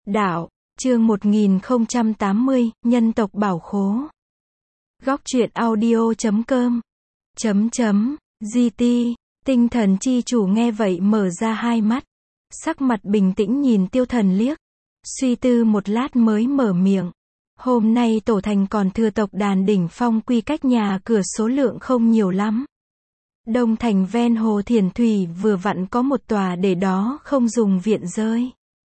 Đạo, chương 1080, nhân tộc bảo khố. Góc truyện audio.com GT, tinh thần chi chủ nghe vậy mở ra hai mắt. Sắc mặt bình tĩnh nhìn Tiêu Thần liếc. Suy tư một lát mới mở miệng. Hôm nay tổ thành còn thừa tộc đàn đỉnh phong quy cách nhà cửa số lượng không nhiều lắm. Đông thành ven hồ Thiền Thủy vừa vặn có một tòa để đó không dùng viện rơi.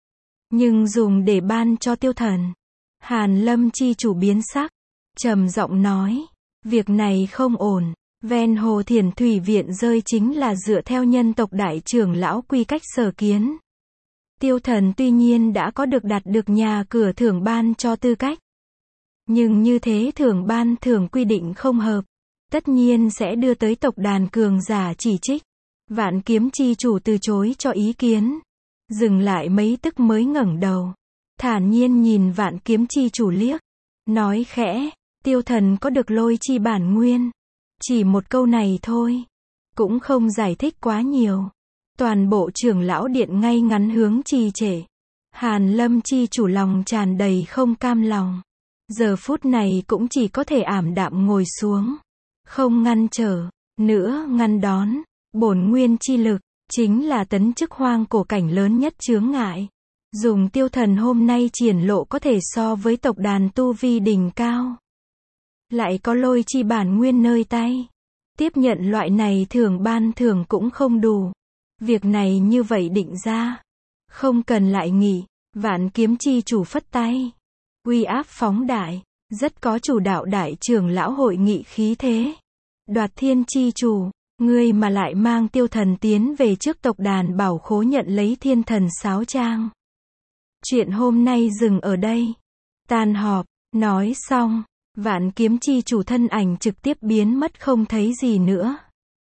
Nhưng dùng để ban cho Tiêu Thần. Hàn Lâm chi chủ biến sắc. Trầm giọng nói. Việc này không ổn. Ven hồ Thiền Thủy viện rơi chính là dựa theo nhân tộc đại trưởng lão quy cách sở kiến. Tiêu Thần tuy nhiên đã có được đạt được nhà cửa thưởng ban cho tư cách. Nhưng như thế thưởng ban thưởng quy định không hợp. Tất nhiên sẽ đưa tới tộc đàn cường giả chỉ trích. Vạn Kiếm chi chủ từ chối cho ý kiến. Dừng lại mấy tức mới ngẩng đầu. Thản nhiên nhìn Vạn Kiếm chi chủ liếc. Nói khẽ, Tiêu Thần có được lôi chi bản nguyên. Chỉ một câu này thôi. Cũng không giải thích quá nhiều. Toàn bộ trưởng lão điện ngay ngắn hướng trì trệ. Hàn Lâm chi chủ lòng tràn đầy không cam lòng. Giờ phút này cũng chỉ có thể ảm đạm ngồi xuống. Không ngăn trở, nữa ngăn đón. Bổn nguyên chi lực, chính là tấn chức hoang cổ cảnh lớn nhất chướng ngại. Dùng Tiêu Thần hôm nay triển lộ có thể so với tộc đàn tu vi đỉnh cao. Lại có lôi chi bản nguyên nơi tay. Tiếp nhận loại này thưởng ban thưởng cũng không đủ. Việc này như vậy định ra. Không cần lại nghỉ. Vạn Kiếm chi chủ phất tay. Uy áp phóng đại. Rất có chủ đạo đại trưởng lão hội nghị khí thế. Đoạt Thiên chi chủ. Ngươi mà lại mang Tiêu Thần tiến về trước tộc đàn bảo khố nhận lấy thiên thần sáo trang. Chuyện hôm nay dừng ở đây. Tan họp. Nói xong. Vạn Kiếm chi chủ thân ảnh trực tiếp biến mất không thấy gì nữa.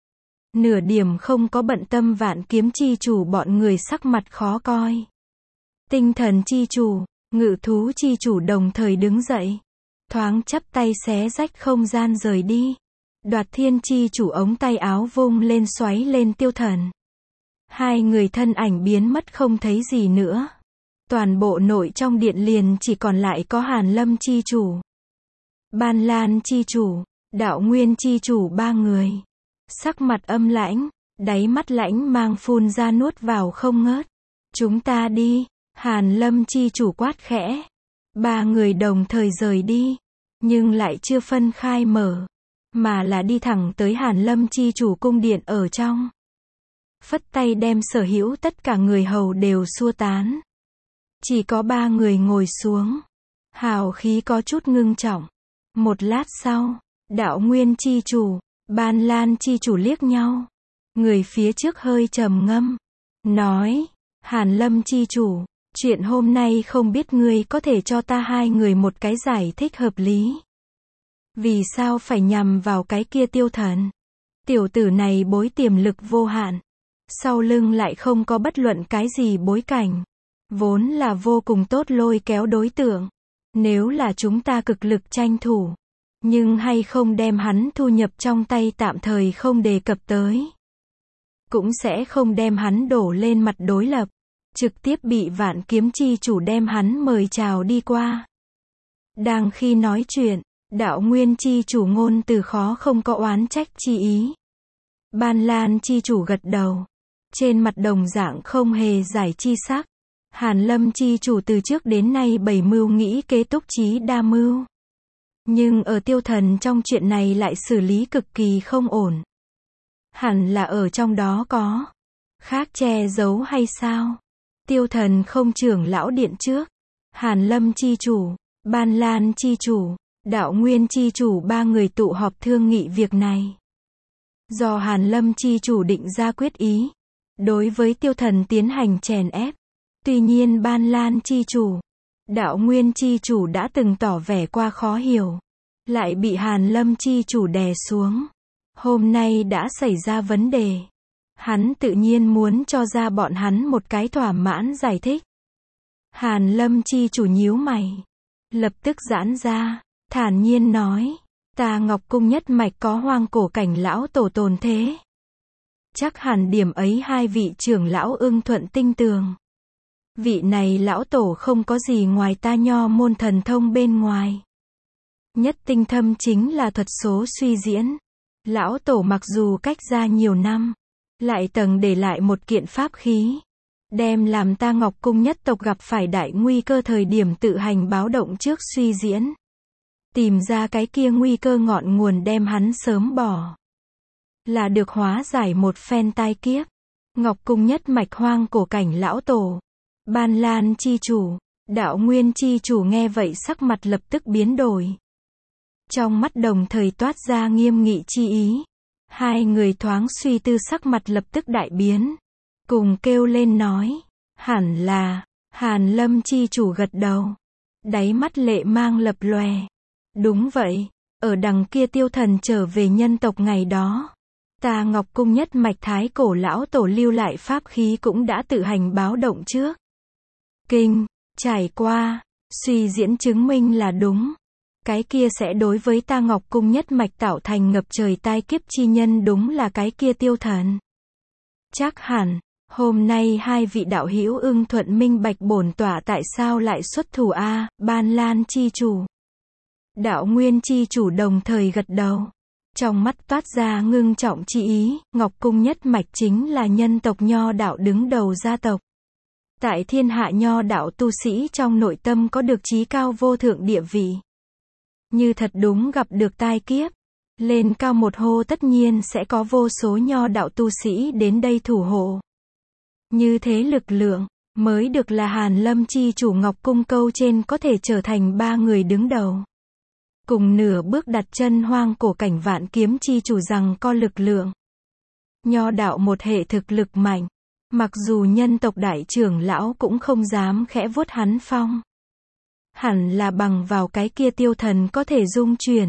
Nửa điểm không có bận tâm Vạn Kiếm chi chủ bọn người sắc mặt khó coi. Tinh thần chi chủ, ngự thú chi chủ đồng thời đứng dậy. Thoáng chắp tay xé rách không gian rời đi. Đoạt Thiên chi chủ ống tay áo vung lên xoáy lên Tiêu Thần. Hai người thân ảnh biến mất không thấy gì nữa. Toàn bộ nội trong điện liền chỉ còn lại có Hàn Lâm chi chủ, Ban Lan chi chủ, Đạo Nguyên chi chủ ba người. Sắc mặt âm lãnh, đáy mắt lãnh mang phun ra nuốt vào không ngớt. Chúng ta đi, Hàn Lâm chi chủ quát khẽ. Ba người đồng thời rời đi, nhưng lại chưa phân khai mở, mà là đi thẳng tới Hàn Lâm chi chủ cung điện ở trong. Phất tay đem sở hữu tất cả người hầu đều xua tán. Chỉ có ba người ngồi xuống. Hào khí có chút ngưng trọng. Một lát sau, Đạo Nguyên chi chủ, Ban Lan chi chủ liếc nhau. Người phía trước hơi trầm ngâm. Nói, Hàn Lâm chi chủ, chuyện hôm nay không biết ngươi có thể cho ta hai người một cái giải thích hợp lý. Vì sao phải nhằm vào cái kia Tiêu Thần? Tiểu tử này bối tiềm lực vô hạn. Sau lưng lại không có bất luận cái gì bối cảnh. Vốn là vô cùng tốt lôi kéo đối tượng. Nếu là chúng ta cực lực tranh thủ. Nhưng hay không đem hắn thu nhập trong tay tạm thời không đề cập tới. Cũng sẽ không đem hắn đổ lên mặt đối lập. Trực tiếp bị Vạn Kiếm chi chủ đem hắn mời chào đi qua. Đang khi nói chuyện, Đạo Nguyên chi chủ ngôn từ khó không có oán trách chi ý. Ban Lan chi chủ gật đầu. Trên mặt đồng dạng không hề giải chi sắc. Hàn Lâm chi chủ từ trước đến nay bày mưu nghĩ kế túc trí đa mưu. Nhưng ở Tiêu Thần trong chuyện này lại xử lý cực kỳ không ổn. Hẳn là ở trong đó có khác che giấu hay sao? Tiêu Thần không trưởng lão điện trước. Hàn Lâm chi chủ, Ban Lan chi chủ, Đạo Nguyên chi chủ ba người tụ họp thương nghị việc này. Do Hàn Lâm chi chủ định ra quyết ý. Đối với Tiêu Thần tiến hành chèn ép. Tuy nhiên Ban Lan chi chủ, Đạo Nguyên chi chủ đã từng tỏ vẻ qua khó hiểu. Lại bị Hàn Lâm chi chủ đè xuống. Hôm nay đã xảy ra vấn đề. Hắn tự nhiên muốn cho ra bọn hắn một cái thỏa mãn giải thích. Hàn Lâm chi chủ nhíu mày. Lập tức giãn ra, thản nhiên nói. Ta Ngọc Cung nhất mạch có hoang cổ cảnh lão tổ tồn thế. Chắc hẳn điểm ấy hai vị trưởng lão ưng thuận tinh tường. Vị này lão tổ không có gì ngoài ta nho môn thần thông bên ngoài. Nhất tinh thâm chính là thuật số suy diễn. Lão tổ mặc dù cách ra nhiều năm, lại từng để lại một kiện pháp khí, đem làm ta Ngọc Cung nhất tộc gặp phải đại nguy cơ thời điểm tự hành báo động trước suy diễn. Tìm ra cái kia nguy cơ ngọn nguồn đem hắn sớm bỏ. Là được hóa giải một phen tai kiếp. Ngọc Cung nhất mạch hoang cổ cảnh lão tổ. Ban Lan chi chủ, Đạo Nguyên chi chủ nghe vậy sắc mặt lập tức biến đổi. Trong mắt đồng thời toát ra nghiêm nghị chi ý. Hai người thoáng suy tư sắc mặt lập tức đại biến. Cùng kêu lên nói. Hẳn là, Hàn Lâm chi chủ gật đầu. Đáy mắt lệ mang lập lòe. Đúng vậy, ở đằng kia tiêu thần trở về nhân tộc ngày đó. Ta Ngọc Cung nhất mạch thái cổ lão tổ lưu lại pháp khí cũng đã tự hành báo động trước. Kinh, trải qua, suy diễn chứng minh là đúng. Cái kia sẽ đối với ta Ngọc Cung nhất mạch tạo thành ngập trời tai kiếp chi nhân đúng là cái kia tiêu thần. Chắc hẳn, hôm nay hai vị đạo hữu ưng thuận minh bạch bổn tọa tại sao lại xuất thủ a, Ban Lan chi chủ. Đạo Nguyên chi chủ đồng thời gật đầu. Trong mắt toát ra ngưng trọng chi ý, Ngọc Cung nhất mạch chính là nhân tộc nho đạo đứng đầu gia tộc. Tại thiên hạ nho đạo tu sĩ trong nội tâm có được chí cao vô thượng địa vị. Như thật đúng gặp được tai kiếp, lên cao một hô tất nhiên sẽ có vô số nho đạo tu sĩ đến đây thủ hộ. Như thế lực lượng, mới được là Hàn Lâm chi chủ Ngọc Cung câu trên có thể trở thành ba người đứng đầu. Cùng nửa bước đặt chân hoang cổ cảnh vạn kiếm chi chủ rằng có lực lượng. Nho đạo một hệ thực lực mạnh. Mặc dù nhân tộc đại trưởng lão cũng không dám khẽ vuốt hắn phong. Hẳn là bằng vào cái kia tiêu thần có thể dung chuyển.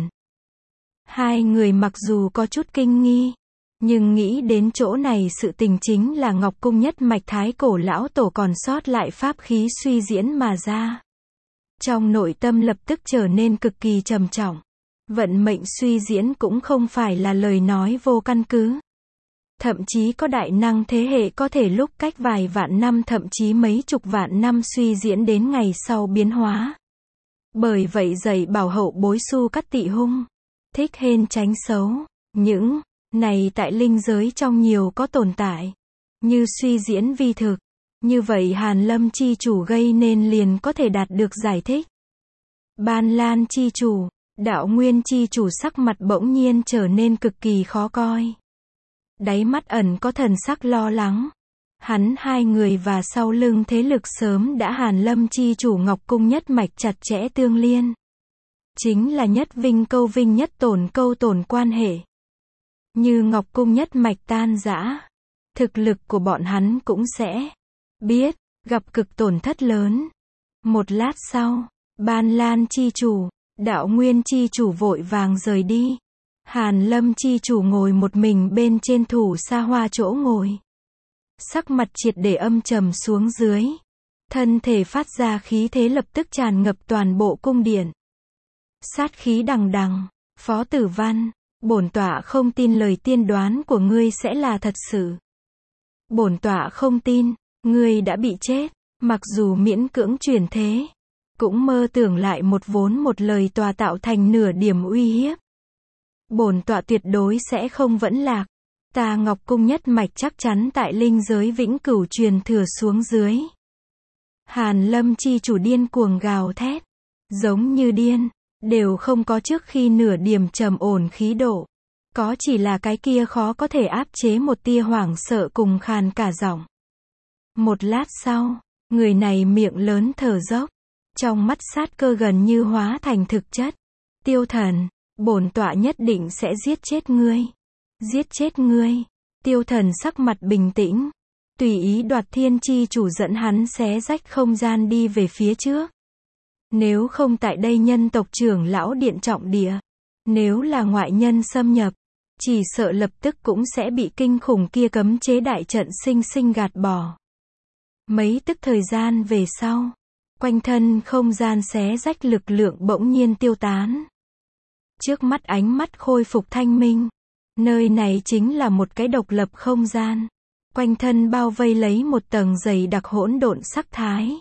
Hai người mặc dù có chút kinh nghi, nhưng nghĩ đến chỗ này sự tình chính là Ngọc Cung nhất mạch thái cổ lão tổ còn sót lại pháp khí suy diễn mà ra. Trong nội tâm lập tức trở nên cực kỳ trầm trọng. Vận mệnh suy diễn cũng không phải là lời nói vô căn cứ. Thậm chí có đại năng thế hệ có thể lúc cách vài vạn năm thậm chí mấy chục vạn năm suy diễn đến ngày sau biến hóa. Bởi vậy dạy bảo hậu bối su cắt tị hung. Thích hên tránh xấu. Những này tại linh giới trong nhiều có tồn tại. Như suy diễn vi thực. Như vậy Hàn Lâm chi chủ gây nên liền có thể đạt được giải thích. Ban Lan chi chủ, Đạo Nguyên chi chủ sắc mặt bỗng nhiên trở nên cực kỳ khó coi. Đáy mắt ẩn có thần sắc lo lắng. Hắn hai người và sau lưng thế lực sớm đã Hàn Lâm chi chủ Ngọc Cung nhất mạch chặt chẽ tương liên. Chính là nhất vinh câu vinh nhất tổn câu tổn quan hệ. Như Ngọc Cung nhất mạch tan rã, thực lực của bọn hắn cũng sẽ biết, gặp cực tổn thất lớn. Một lát sau, Ban Lan chi chủ, Đạo Nguyên chi chủ vội vàng rời đi. Hàn Lâm chi chủ ngồi một mình bên trên thủ xa hoa chỗ ngồi. Sắc mặt triệt để âm trầm xuống dưới. Thân thể phát ra khí thế lập tức tràn ngập toàn bộ cung điện. Sát khí đằng đằng. Phó Tử Văn, bổn tọa không tin lời tiên đoán của ngươi sẽ là thật sự. Bổn tọa không tin, ngươi đã bị chết, mặc dù miễn cưỡng chuyển thế. Cũng mơ tưởng lại một vốn một lời tòa tạo thành nửa điểm uy hiếp. Bổn tọa tuyệt đối sẽ không vẫn lạc. Ta Ngọc Cung nhất mạch chắc chắn tại linh giới vĩnh cửu truyền thừa xuống dưới. Hàn Lâm chi chủ điên cuồng gào thét. Giống như điên, đều không có trước khi nửa điểm trầm ổn khí độ. Có chỉ là cái kia khó có thể áp chế một tia hoảng sợ cùng khàn cả giọng. Một lát sau, người này miệng lớn thở dốc. Trong mắt sát cơ gần như hóa thành thực chất. Tiêu thần, bổn tọa nhất định sẽ giết chết ngươi. Giết chết ngươi. Tiêu thần sắc mặt bình tĩnh. Tùy ý đoạt thiên chi chủ dẫn hắn xé rách không gian đi về phía trước. Nếu không tại đây nhân tộc trưởng lão điện trọng địa. Nếu là ngoại nhân xâm nhập. Chỉ sợ lập tức cũng sẽ bị kinh khủng kia cấm chế đại trận sinh sinh gạt bỏ. Mấy tức thời gian về sau. Quanh thân không gian xé rách lực lượng bỗng nhiên tiêu tán. Trước mắt ánh mắt khôi phục thanh minh. Nơi này chính là một cái độc lập không gian. Quanh thân bao vây lấy một tầng dày đặc hỗn độn sắc thái.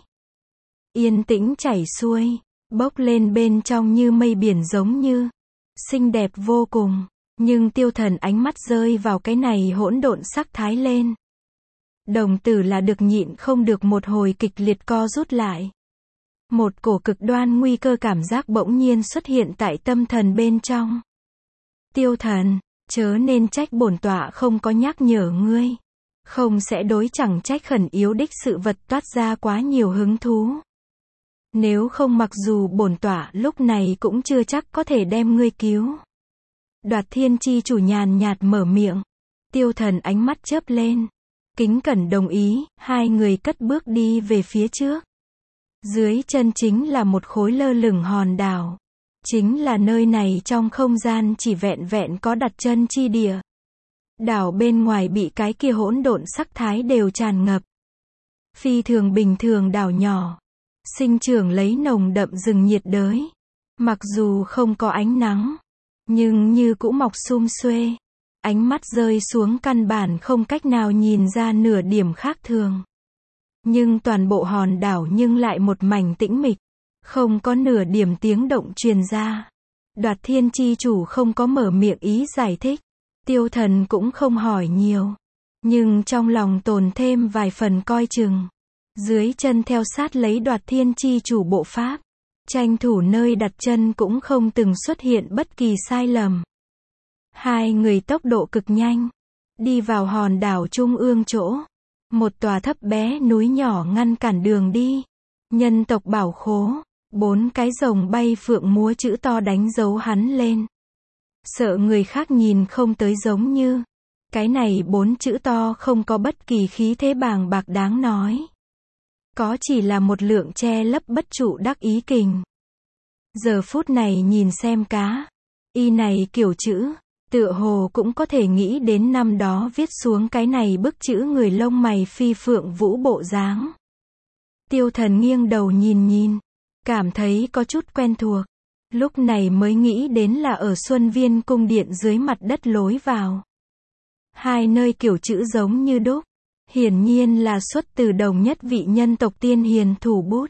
Yên tĩnh chảy xuôi, bốc lên bên trong như mây biển giống như xinh đẹp vô cùng, nhưng Tiêu Thần ánh mắt rơi vào cái này hỗn độn sắc thái lên. Đồng tử là được nhịn không được một hồi kịch liệt co rút lại. Một cổ cực đoan nguy cơ cảm giác bỗng nhiên xuất hiện tại tâm thần bên trong. Tiêu Thần, chớ nên trách bổn tọa không có nhắc nhở ngươi. Không sẽ đối chẳng trách khẩn yếu đích sự vật toát ra quá nhiều hứng thú. Nếu không mặc dù bổn tọa lúc này cũng chưa chắc có thể đem ngươi cứu. Đoạt Thiên Chi chủ nhàn nhạt mở miệng. Tiêu Thần ánh mắt chớp lên. Kính cẩn đồng ý, hai người cất bước đi về phía trước. Dưới chân chính là một khối lơ lửng hòn đảo. Chính là nơi này trong không gian chỉ vẹn vẹn có đặt chân chi địa. Đảo bên ngoài bị cái kia hỗn độn sắc thái đều tràn ngập. Phi thường bình thường đảo nhỏ. Sinh trưởng lấy nồng đậm rừng nhiệt đới. Mặc dù không có ánh nắng, nhưng như cũ mọc sum xuê. Ánh mắt rơi xuống căn bản không cách nào nhìn ra nửa điểm khác thường. Nhưng toàn bộ hòn đảo nhưng lại một mảnh tĩnh mịch. Không có nửa điểm tiếng động truyền ra. Đoạt Thiên Chi chủ không có mở miệng ý giải thích. Tiêu Thần cũng không hỏi nhiều. Nhưng trong lòng tồn thêm vài phần coi chừng. Dưới chân theo sát lấy Đoạt Thiên Chi chủ bộ pháp. Tranh thủ nơi đặt chân cũng không từng xuất hiện bất kỳ sai lầm. Hai người tốc độ cực nhanh. Đi vào hòn đảo trung ương chỗ. Một tòa thấp bé núi nhỏ ngăn cản đường đi. Nhân tộc bảo khố. 4 cái rồng bay phượng múa chữ to đánh dấu hắn lên. Sợ người khác nhìn không tới giống như. Cái này 4 chữ to không có bất kỳ khí thế bàng bạc đáng nói. Có chỉ là một lượng che lấp bất trụ đắc ý kình. Giờ phút này nhìn xem cá. Y này kiểu chữ. Tựa hồ cũng có thể nghĩ đến năm đó viết xuống cái này bức chữ người lông mày phi phượng vũ bộ dáng. Tiêu Thần nghiêng đầu nhìn. Cảm thấy có chút quen thuộc. Lúc này mới nghĩ đến là ở Xuân Viên cung điện dưới mặt đất lối vào. Hai nơi kiểu chữ giống như đúc. Hiển nhiên là xuất từ đồng nhất vị nhân tộc tiên hiền thủ bút.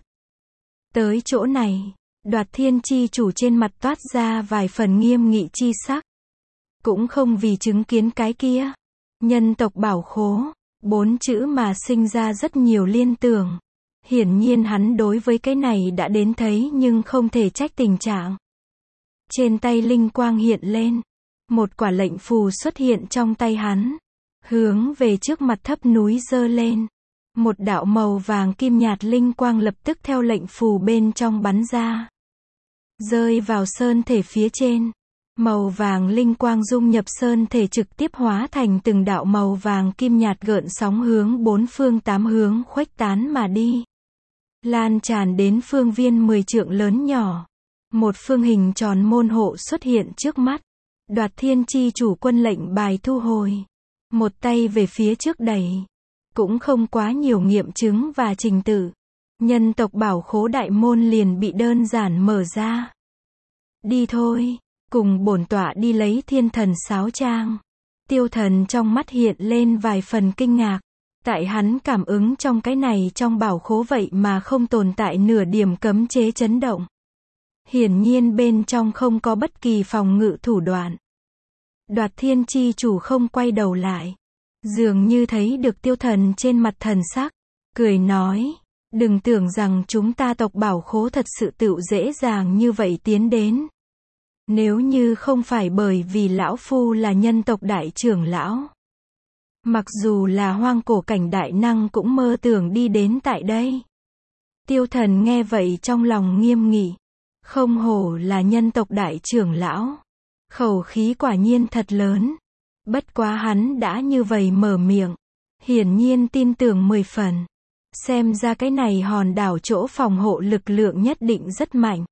Tới chỗ này, Đoạt Thiên Chi chủ trên mặt toát ra vài phần nghiêm nghị chi sắc. Cũng không vì chứng kiến cái kia. Nhân tộc bảo khố. 4 chữ mà sinh ra rất nhiều liên tưởng. Hiển nhiên hắn đối với cái này đã đến thấy nhưng không thể trách tình trạng. Trên tay linh quang hiện lên. Một quả lệnh phù xuất hiện trong tay hắn. Hướng về trước mặt thấp núi giơ lên. Một đạo màu vàng kim nhạt linh quang lập tức theo lệnh phù bên trong bắn ra. Rơi vào sơn thể phía trên. Màu vàng linh quang dung nhập sơn thể trực tiếp hóa thành từng đạo màu vàng kim nhạt gợn sóng hướng 4 phương 8 hướng khuếch tán mà đi. Lan tràn đến phương viên 10 trượng lớn nhỏ. Một phương hình tròn môn hộ xuất hiện trước mắt. Đoạt Thiên Chi chủ quân lệnh bài thu hồi. Một tay về phía trước đẩy. Cũng không quá nhiều nghiệm chứng và trình tự. Nhân tộc bảo khố đại môn liền bị đơn giản mở ra. Đi thôi, cùng bổn tọa đi lấy thiên thần sáo trang. Tiêu Thần trong mắt hiện lên vài phần kinh ngạc. Tại hắn cảm ứng trong cái này trong bảo khố vậy mà không tồn tại nửa điểm cấm chế chấn động. Hiển nhiên bên trong không có bất kỳ phòng ngự thủ đoạn. Đoạt Thiên Chi chủ không quay đầu lại. Dường như thấy được Tiêu Thần trên mặt thần sắc. Cười nói, đừng tưởng rằng chúng ta tộc bảo khố thật sự tựu dễ dàng như vậy tiến đến. Nếu như không phải bởi vì lão phu là nhân tộc đại trưởng lão. Mặc dù là hoang cổ cảnh đại năng cũng mơ tưởng đi đến tại đây. Tiêu Thần nghe vậy trong lòng nghiêm nghị. Không hổ là nhân tộc đại trưởng lão. Khẩu khí quả nhiên thật lớn. Bất quá hắn đã như vậy mở miệng. Hiển nhiên tin tưởng 10 phần. Xem ra cái này hòn đảo chỗ phòng hộ lực lượng nhất định rất mạnh.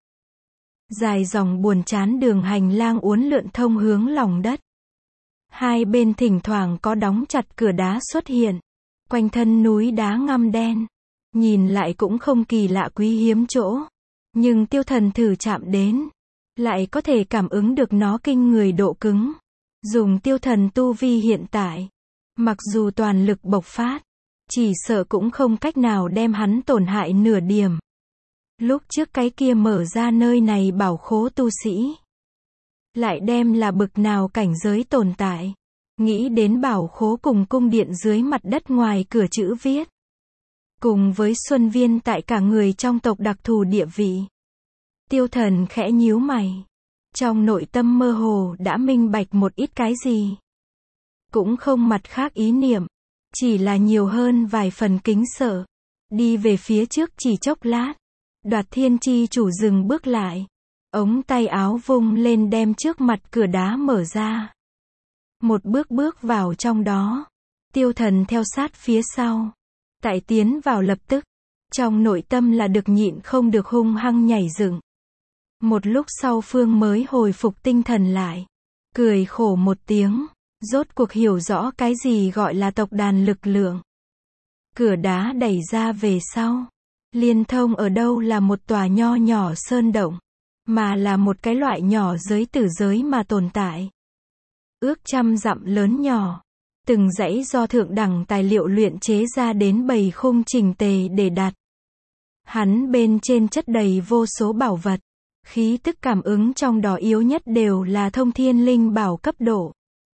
Dài dòng buồn chán đường hành lang uốn lượn thông hướng lòng đất. Hai bên thỉnh thoảng có đóng chặt cửa đá xuất hiện. Quanh thân núi đá ngăm đen. Nhìn lại cũng không kỳ lạ quý hiếm chỗ. Nhưng Tiêu Thần thử chạm đến. Lại có thể cảm ứng được nó kinh người độ cứng. Dùng Tiêu Thần tu vi hiện tại. Mặc dù toàn lực bộc phát, chỉ sợ cũng không cách nào đem hắn tổn hại nửa điểm. Lúc trước cái kia mở ra nơi này bảo khố tu sĩ, lại đem là bực nào cảnh giới tồn tại. Nghĩ đến bảo khố cùng cung điện dưới mặt đất ngoài cửa chữ viết, cùng với Xuân Viên tại cả người trong tộc đặc thù địa vị, Tiêu Thần khẽ nhíu mày. Trong nội tâm mơ hồ đã minh bạch một ít cái gì. Cũng không mặt khác ý niệm, chỉ là nhiều hơn vài phần kính sợ. Đi về phía trước chỉ chốc lát, Đoạt Thiên Chi chủ dừng bước lại. Ống tay áo vung lên đem trước mặt cửa đá mở ra. Một bước bước vào trong đó. Tiêu Thần theo sát phía sau. Tại tiến vào lập tức, trong nội tâm là được nhịn không được hung hăng nhảy dựng. Một lúc sau Phương mới hồi phục tinh thần lại. Cười khổ một tiếng, rốt cuộc hiểu rõ cái gì gọi là tộc đàn lực lượng. Cửa đá đẩy ra về sau. Liên thông ở đâu là một tòa nho nhỏ sơn động, mà là một cái loại nhỏ giới tử giới mà tồn tại. Ước trăm dặm lớn nhỏ. Từng dãy do thượng đẳng tài liệu luyện chế ra đến bầy khung chỉnh tề để đặt. Hắn bên trên chất đầy vô số bảo vật. Khí tức cảm ứng trong đó yếu nhất đều là thông thiên linh bảo cấp độ.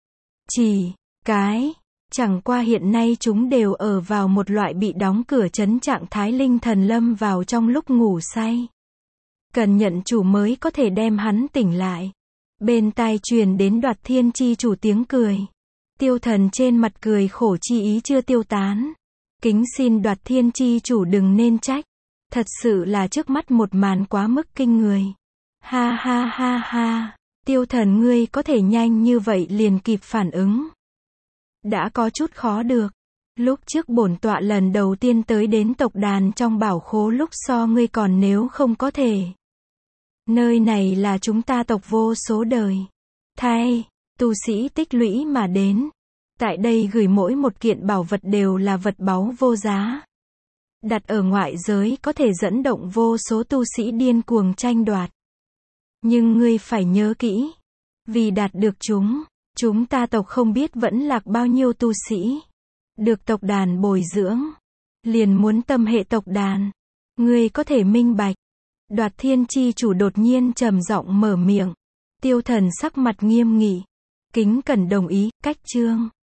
Chẳng qua hiện nay chúng đều ở vào một loại bị đóng cửa trấn trạng thái linh thần lâm vào trong lúc ngủ say. Cần nhận chủ mới có thể đem hắn tỉnh lại. Bên tai truyền đến Đoạt Thiên Chi chủ tiếng cười. Tiêu Thần trên mặt cười khổ chi ý chưa tiêu tán. Kính xin Đoạt Thiên Chi chủ đừng nên trách. Thật sự là trước mắt một màn quá mức kinh người. Ha ha ha ha. Tiêu Thần ngươi có thể nhanh như vậy liền kịp phản ứng. Đã có chút khó được. Lúc trước bổn tọa lần đầu tiên tới đến tộc đàn trong bảo khố lúc so ngươi còn nếu không có thể. Nơi này là chúng ta tộc vô số đời. Tu sĩ tích lũy mà đến. Tại đây gửi mỗi một kiện bảo vật đều là vật báu vô giá. Đặt ở ngoại giới có thể dẫn động vô số tu sĩ điên cuồng tranh đoạt. Nhưng ngươi phải nhớ kỹ. Vì đạt được chúng ta tộc không biết vẫn lạc bao nhiêu tu sĩ. Được tộc đàn bồi dưỡng. Liền muốn tâm hệ tộc đàn. Ngươi có thể minh bạch. Đoạt Thiên Chi chủ đột nhiên trầm giọng mở miệng. Tiêu Thần sắc mặt nghiêm nghị. Kính cẩn đồng ý, cách chương.